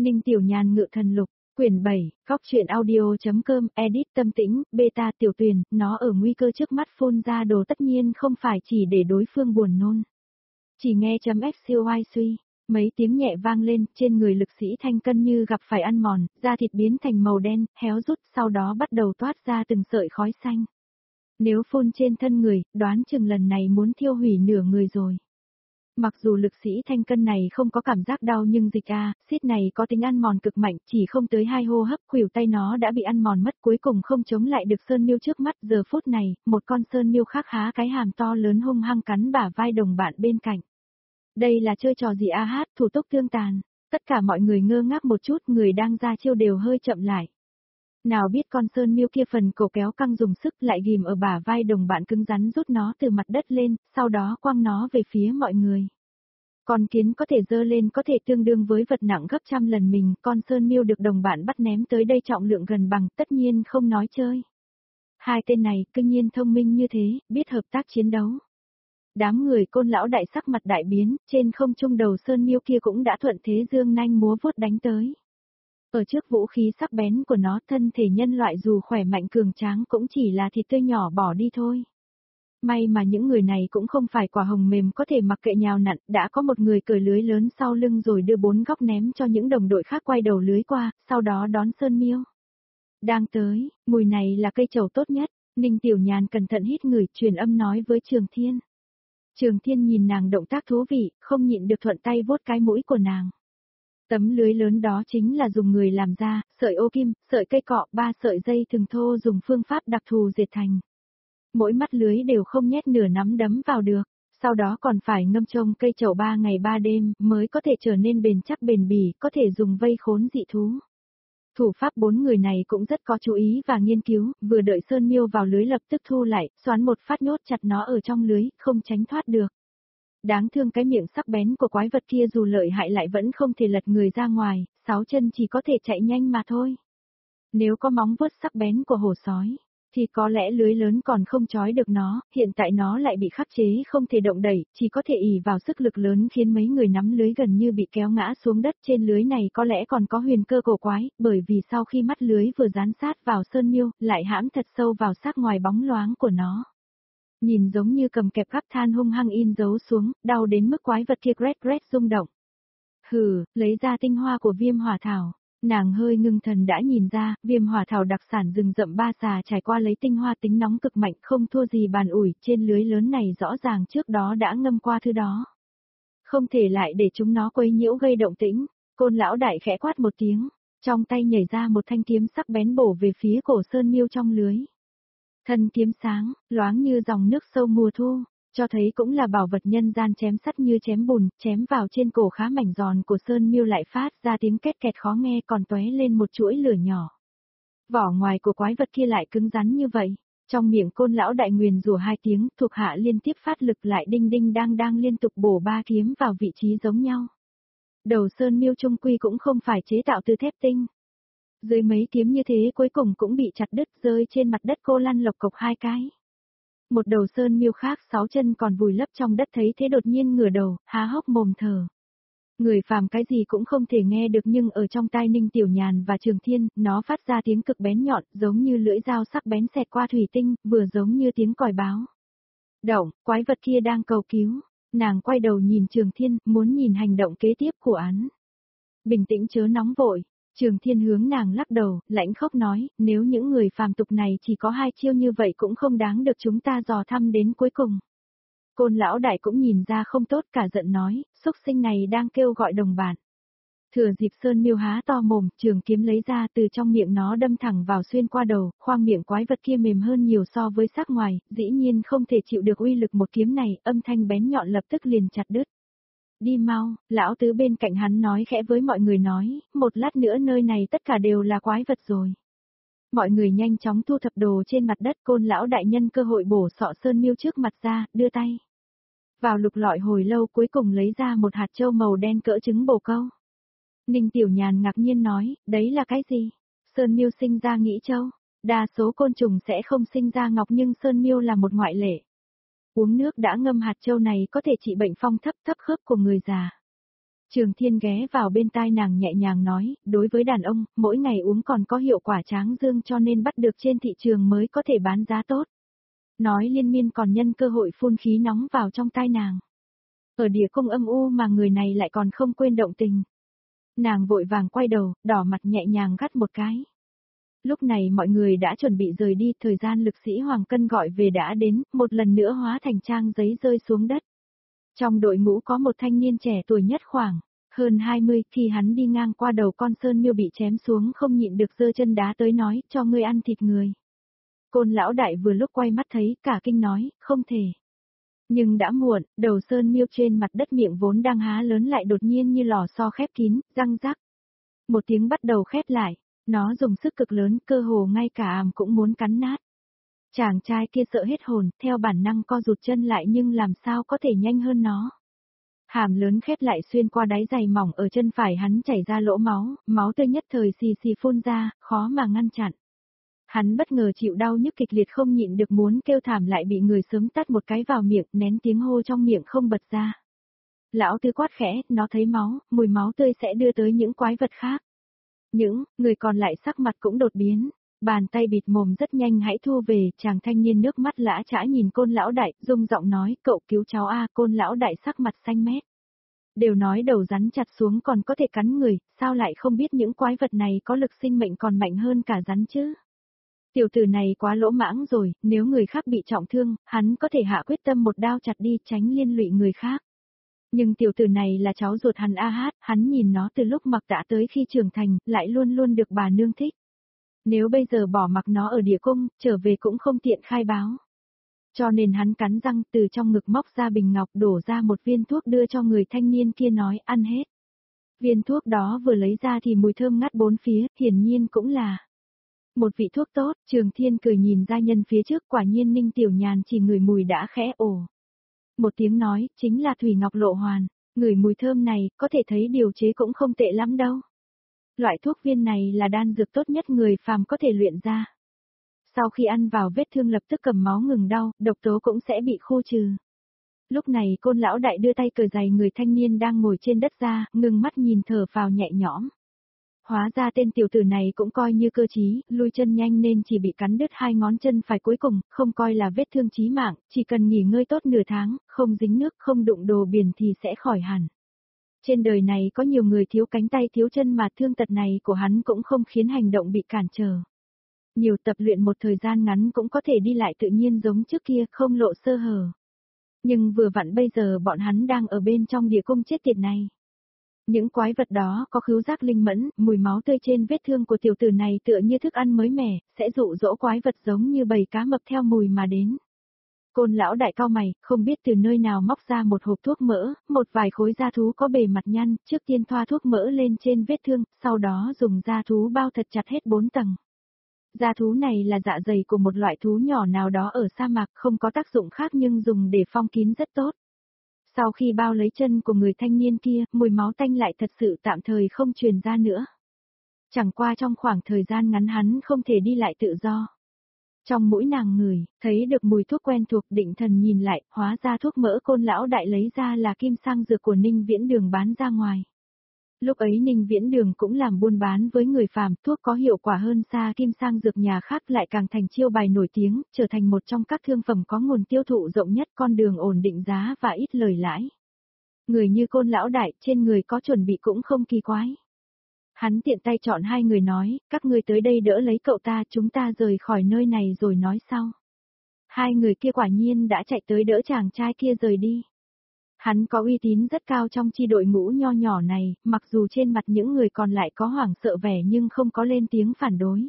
Ninh Tiểu Nhàn ngự thần lục, quyển 7, góc truyện audio.com, edit Tâm Tĩnh, beta Tiểu Tuyền, nó ở nguy cơ trước mắt phun ra đồ tất nhiên không phải chỉ để đối phương buồn nôn. Chỉ nghe .xy suy, mấy tiếng nhẹ vang lên, trên người lực sĩ Thanh Cân như gặp phải ăn mòn, da thịt biến thành màu đen, héo rút, sau đó bắt đầu toát ra từng sợi khói xanh. Nếu phun trên thân người, đoán chừng lần này muốn thiêu hủy nửa người rồi. Mặc dù lực sĩ Thanh Cân này không có cảm giác đau nhưng dịch axit này có tính ăn mòn cực mạnh, chỉ không tới 2 hô hấp khuỷu tay nó đã bị ăn mòn mất, cuối cùng không chống lại được sơn miêu trước mắt. Giờ phút này, một con sơn miêu khác há cái hàm to lớn hung hăng cắn bả vai đồng bạn bên cạnh. Đây là chơi trò gì thủ túc tương tàn, tất cả mọi người ngơ ngác một chút, người đang ra chiêu đều hơi chậm lại. Nào biết con sơn miêu kia phần cổ kéo căng dùng sức lại ghim ở bả vai đồng bạn cứng rắn rút nó từ mặt đất lên, sau đó quăng nó về phía mọi người. Con kiến có thể dơ lên có thể tương đương với vật nặng gấp trăm lần mình, con sơn miêu được đồng bạn bắt ném tới đây trọng lượng gần bằng, tất nhiên không nói chơi. Hai tên này, cương nhiên thông minh như thế, biết hợp tác chiến đấu. Đám người Côn lão đại sắc mặt đại biến, trên không trung đầu sơn miêu kia cũng đã thuận thế dương nanh múa vuốt đánh tới. Ở trước vũ khí sắc bén của nó, thân thể nhân loại dù khỏe mạnh cường tráng cũng chỉ là thịt tươi nhỏ bỏ đi thôi. May mà những người này cũng không phải quả hồng mềm có thể mặc kệ nhào nặn, đã có một người cởi lưới lớn sau lưng rồi đưa 4 góc ném cho những đồng đội khác quay đầu lưới qua, sau đó đón sơn miêu. Đang tới, mùi này là cây trầu tốt nhất, Ninh Tiểu Nhàn cẩn thận hít ngửi, truyền âm nói với Trường Thiên. Trường Thiên nhìn nàng động tác thú vị, không nhịn được thuận tay vuốt cái mũi của nàng. Tấm lưới lớn đó chính là dùng người làm ra, sợi ô kim, sợi cây cọ, 3 sợi dây thừng thô dùng phương pháp đặc thù dệt thành. Mỗi mắt lưới đều không nhét nửa nắm đấm vào được, sau đó còn phải ngâm trong cây trầu 3 ngày 3 đêm mới có thể trở nên bền chắc bền bỉ, có thể dùng vây khốn dị thú. Thủ pháp 4 người này cũng rất có chú ý và nghiên cứu, vừa đợi sơn miêu vào lưới lập tức thu lại, xoắn một phát nhốt chặt nó ở trong lưới, không tránh thoát được. Đáng thương cái miệng sắc bén của quái vật kia dù lợi hại lại vẫn không thể lật người ra ngoài, 6 chân chỉ có thể chạy nhanh mà thôi. Nếu có móng vuốt sắc bén của hổ sói, thì có lẽ lưới lớn còn không trói được nó, hiện tại nó lại bị khắc chế không thể động đẩy, chỉ có thể ỷ vào sức lực lớn khiến mấy người nắm lưới gần như bị kéo ngã xuống đất. Trên lưới này có lẽ còn có huyền cơ cổ quái, bởi vì sau khi mắt lưới vừa dán sát vào sơn miêu, lại hãm thật sâu vào xác ngoài bóng loáng của nó. Nhìn giống như cầm kẹp gắp than hung hăng in dấu xuống, đau đến mức quái vật kia rét rung động. Hừ, lấy ra tinh hoa của viêm hỏa thảo. Nàng hơi ngưng thần đã nhìn ra, viêm hỏa thảo đặc sản rừng rậm Ba Xà trải qua lấy tinh hoa tính nóng cực mạnh không thua gì bàn ủi, trên lưới lớn này rõ ràng trước đó đã ngâm qua thứ đó. Không thể lại để chúng nó quấy nhiễu gây động tĩnh, Côn lão đại khẽ quát một tiếng, trong tay nhảy ra một thanh kiếm sắc bén bổ về phía cổ sơn miêu trong lưới. Thân kiếm sáng, loáng như dòng nước sâu mùa thu, cho thấy cũng là bảo vật nhân gian, chém sắt như chém bùn, chém vào trên cổ khá mảnh giòn của sơn miêu lại phát ra tiếng két kẹt khó nghe, còn tóe lên một chuỗi lửa nhỏ. Vỏ ngoài của quái vật kia lại cứng rắn như vậy, trong miệng Côn lão đại nguyền rủa 2 tiếng, thuộc hạ liên tiếp phát lực lại đinh đinh đang liên tục bổ 3 kiếm vào vị trí giống nhau. Đầu sơn miêu trung quy cũng không phải chế tạo từ thép tinh. Dưới mấy kiếm như thế cuối cùng cũng bị chặt đứt, rơi trên mặt đất cô lăn lộc cộc 2 cái. Một đầu sơn miêu khác 6 chân còn vùi lấp trong đất thấy thế đột nhiên ngửa đầu, há hốc mồm thở. Người phàm cái gì cũng không thể nghe được nhưng ở trong tai Ninh Tiểu Nhàn và Trường Thiên, nó phát ra tiếng cực bén nhọn, giống như lưỡi dao sắc bén xẹt qua thủy tinh, vừa giống như tiếng còi báo. Động, quái vật kia đang cầu cứu. Nàng quay đầu nhìn Trường Thiên, muốn nhìn hành động kế tiếp của án. Bình tĩnh chớ nóng vội. Trường Thiên hướng nàng lắc đầu, lãnh khốc nói, nếu những người phàm tục này chỉ có 2 chiêu như vậy cũng không đáng được chúng ta dò thăm đến cuối cùng. Côn lão đại cũng nhìn ra không tốt, cả giận nói, xúc sinh này đang kêu gọi đồng bạn. Thừa dịp sơn miêu há to mồm, trường kiếm lấy ra từ trong miệng nó đâm thẳng vào xuyên qua đầu, khoang miệng quái vật kia mềm hơn nhiều so với xác ngoài, dĩ nhiên không thể chịu được uy lực một kiếm này, âm thanh bén nhọn lập tức liền chặt đứt. Đi mau, lão tứ bên cạnh hắn nói khẽ với mọi người nói, một lát nữa nơi này tất cả đều là quái vật rồi. Mọi người nhanh chóng thu thập đồ trên mặt đất. Côn lão đại nhân cơ hội bổ sọ sơn miêu trước mặt ra, đưa tay vào lục lọi hồi lâu cuối cùng lấy ra một hạt châu màu đen cỡ trứng bồ câu. Ninh Tiểu Nhàn ngạc nhiên nói, đấy là cái gì? Sơn miêu sinh ra nghĩ châu, đa số côn trùng sẽ không sinh ra ngọc nhưng sơn miêu là một ngoại lệ. Uống nước đã ngâm hạt châu này có thể trị bệnh phong thấp khớp của người già. Trường Thiên ghé vào bên tai nàng nhẹ nhàng nói, đối với đàn ông, mỗi ngày uống còn có hiệu quả tráng dương cho nên bắt được trên thị trường mới có thể bán giá tốt. Nói liên miên còn nhân cơ hội phun khí nóng vào trong tai nàng. Ở địa cung âm u mà người này lại còn không quên động tình. Nàng vội vàng quay đầu, đỏ mặt nhẹ nhàng gắt một cái. Lúc này mọi người đã chuẩn bị rời đi, thời gian lực sĩ Hoàng Cân gọi về đã đến, một lần nữa hóa thành trang giấy rơi xuống đất. Trong đội ngũ có một thanh niên trẻ tuổi nhất khoảng hơn 20, khi hắn đi ngang qua đầu con sơn miêu bị chém xuống không nhịn được giơ chân đá tới nói, cho ngươi ăn thịt người. Côn lão đại vừa lúc quay mắt thấy, cả kinh nói, không thể. Nhưng đã muộn, đầu sơn miêu trên mặt đất miệng vốn đang há lớn lại đột nhiên như lò xo khép kín, răng rắc. Một tiếng bắt đầu khép lại, nó dùng sức cực lớn, cơ hồ ngay cả àm cũng muốn cắn nát. Chàng trai kia sợ hết hồn, theo bản năng co rụt chân lại nhưng làm sao có thể nhanh hơn nó. Hàm lớn khép lại xuyên qua đáy giày mỏng ở chân phải hắn chảy ra lỗ máu, máu tươi nhất thời xì xì phun ra, khó mà ngăn chặn. Hắn bất ngờ chịu đau nhức kịch liệt không nhịn được muốn kêu thảm lại bị người sớm tát một cái vào miệng, nén tiếng hô trong miệng không bật ra. Lão Tứ quát khẽ, nó thấy máu, mùi máu tươi sẽ đưa tới những quái vật khác. Những người còn lại sắc mặt cũng đột biến, bàn tay bịt mồm rất nhanh hãy thu về, chàng thanh niên nước mắt lã chã nhìn Côn lão đại, rung giọng nói, cậu cứu cháu a. Côn lão đại sắc mặt xanh mét. Đều nói đầu rắn chặt xuống còn có thể cắn người, sao lại không biết những quái vật này có lực sinh mệnh còn mạnh hơn cả rắn chứ? Tiểu tử này quá lỗ mãng rồi, nếu người khác bị trọng thương, hắn có thể hạ quyết tâm một đao chặt đi tránh liên lụy người khác. Nhưng tiểu tử này là cháu ruột hắn a hát, hắn nhìn nó từ lúc mặc tạ tới khi trưởng thành, lại luôn luôn được bà nương thích. Nếu bây giờ bỏ mặc nó ở địa cung, trở về cũng không tiện khai báo. Cho nên hắn cắn răng từ trong ngực móc ra bình ngọc đổ ra một viên thuốc đưa cho người thanh niên kia nói ăn hết. Viên thuốc đó vừa lấy ra thì mùi thơm ngát bốn phía, hiển nhiên cũng là một vị thuốc tốt. Trường Thiên cười nhìn gia nhân phía trước, quả nhiên Ninh Tiểu Nhàn chỉ ngửi mùi đã khẽ ồ. Một tiếng nói, chính là Thủy Ngọc Lộ Hoàn, ngửi mùi thơm này, có thể thấy điều chế cũng không tệ lắm đâu. Loại thuốc viên này là đan dược tốt nhất người phàm có thể luyện ra. Sau khi ăn vào vết thương lập tức cầm máu ngừng đau, độc tố cũng sẽ bị khô trừ. Lúc này Côn lão đại đưa tay cởi giày người thanh niên đang ngồi trên đất ra, ngừng mắt nhìn thở vào nhẹ nhõm. Hóa ra tên tiểu tử này cũng coi như cơ trí, lui chân nhanh nên chỉ bị cắn đứt hai ngón chân phải cuối cùng, không coi là vết thương chí mạng, chỉ cần nghỉ ngơi tốt nửa tháng, không dính nước, không đụng đồ biển thì sẽ khỏi hẳn. Trên đời này có nhiều người thiếu cánh tay thiếu chân mà thương tật này của hắn cũng không khiến hành động bị cản trở. Nhiều tập luyện một thời gian ngắn cũng có thể đi lại tự nhiên giống trước kia, không lộ sơ hở. Nhưng vừa vặn bây giờ bọn hắn đang ở bên trong địa cung chết tiệt này. Những quái vật đó có khứu giác linh mẫn, mùi máu tươi trên vết thương của tiểu tử này tựa như thức ăn mới mẻ, sẽ dụ dỗ quái vật giống như bầy cá mập theo mùi mà đến. Côn lão đại cao mày, không biết từ nơi nào móc ra một hộp thuốc mỡ, một vài khối da thú có bề mặt nhăn, trước tiên thoa thuốc mỡ lên trên vết thương, sau đó dùng da thú bao thật chặt hết 4 tầng. Da thú này là dạ dày của một loại thú nhỏ nào đó ở sa mạc, không có tác dụng khác nhưng dùng để phong kín rất tốt. Sau khi bao lấy chân của người thanh niên kia, mùi máu tanh lại thật sự tạm thời không truyền ra nữa. Chẳng qua trong khoảng thời gian ngắn hắn không thể đi lại tự do. Trong mũi nàng ngửi, thấy được mùi thuốc quen thuộc, định thần nhìn lại, hóa ra thuốc mỡ Côn lão đại lấy ra là kim sang dược của Ninh Viễn Đường bán ra ngoài. Lúc ấy Ninh Viễn Đường cũng làm buôn bán với người phàm, thuốc có hiệu quả hơn xa kim sang dược nhà khác lại càng thành chiêu bài nổi tiếng, trở thành một trong các thương phẩm có nguồn tiêu thụ rộng nhất, con đường ổn định giá và ít lời lãi. Người như Côn lão đại, trên người có chuẩn bị cũng không kỳ quái. Hắn tiện tay chọn hai người nói, các ngươi tới đây đỡ lấy cậu ta, chúng ta rời khỏi nơi này rồi nói sau. Hai người kia quả nhiên đã chạy tới đỡ chàng trai kia rời đi. Hắn có uy tín rất cao trong chi đội ngũ nho nhỏ này, mặc dù trên mặt những người còn lại có hoảng sợ vẻ nhưng không có lên tiếng phản đối.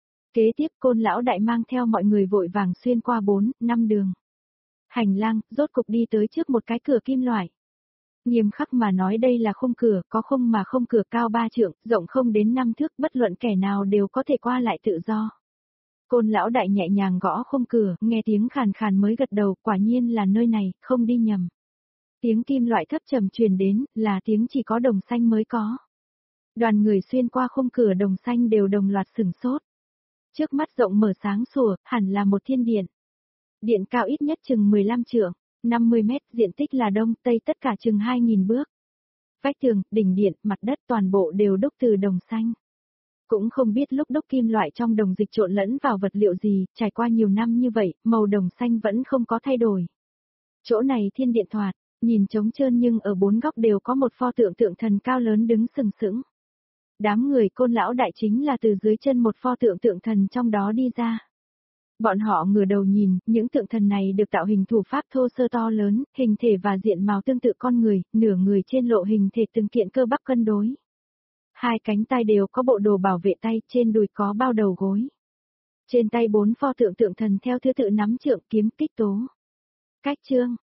Kế tiếp Côn lão đại mang theo mọi người vội vàng xuyên qua 4, 5 đường. Hành lang, rốt cục đi tới trước một cái cửa kim loại. Nghiêm khắc mà nói đây là khung cửa, có khung mà không cửa cao 3 trượng, rộng không đến 5 thước, bất luận kẻ nào đều có thể qua lại tự do. Côn lão đại nhẹ nhàng gõ khung cửa, nghe tiếng khàn khàn mới gật đầu, quả nhiên là nơi này, không đi nhầm. Tiếng kim loại thấp trầm truyền đến, là tiếng chỉ có đồng xanh mới có. Đoàn người xuyên qua khung cửa đồng xanh đều đồng loạt sửng sốt. Trước mắt rộng mở sáng sủa, hẳn là một thiên điện. Điện cao ít nhất chừng 15 trượng, 50 mét, diện tích là đông, tây tất cả chừng 2.000 bước. Vách tường, đỉnh điện, mặt đất toàn bộ đều đúc từ đồng xanh. Cũng không biết lúc đúc kim loại trong đồng dịch trộn lẫn vào vật liệu gì, trải qua nhiều năm như vậy, màu đồng xanh vẫn không có thay đổi. Chỗ này thiên điện thoạt, nhìn trống trơn nhưng ở bốn góc đều có một pho tượng tượng thần cao lớn đứng sừng sững. Đám người Côn lão đại chính là từ dưới chân một pho tượng tượng thần trong đó đi ra. Bọn họ ngửa đầu nhìn, những tượng thần này được tạo hình thủ pháp thô sơ to lớn, hình thể và diện mạo tương tự con người, nửa người trên lộ hình thể từng kiện cơ bắp cân đối. Hai cánh tay đều có bộ đồ bảo vệ tay, trên đùi có bao đầu gối. Trên tay bốn pho tượng tượng thần theo thứ tự nắm trượng kiếm kích tố. Cách chương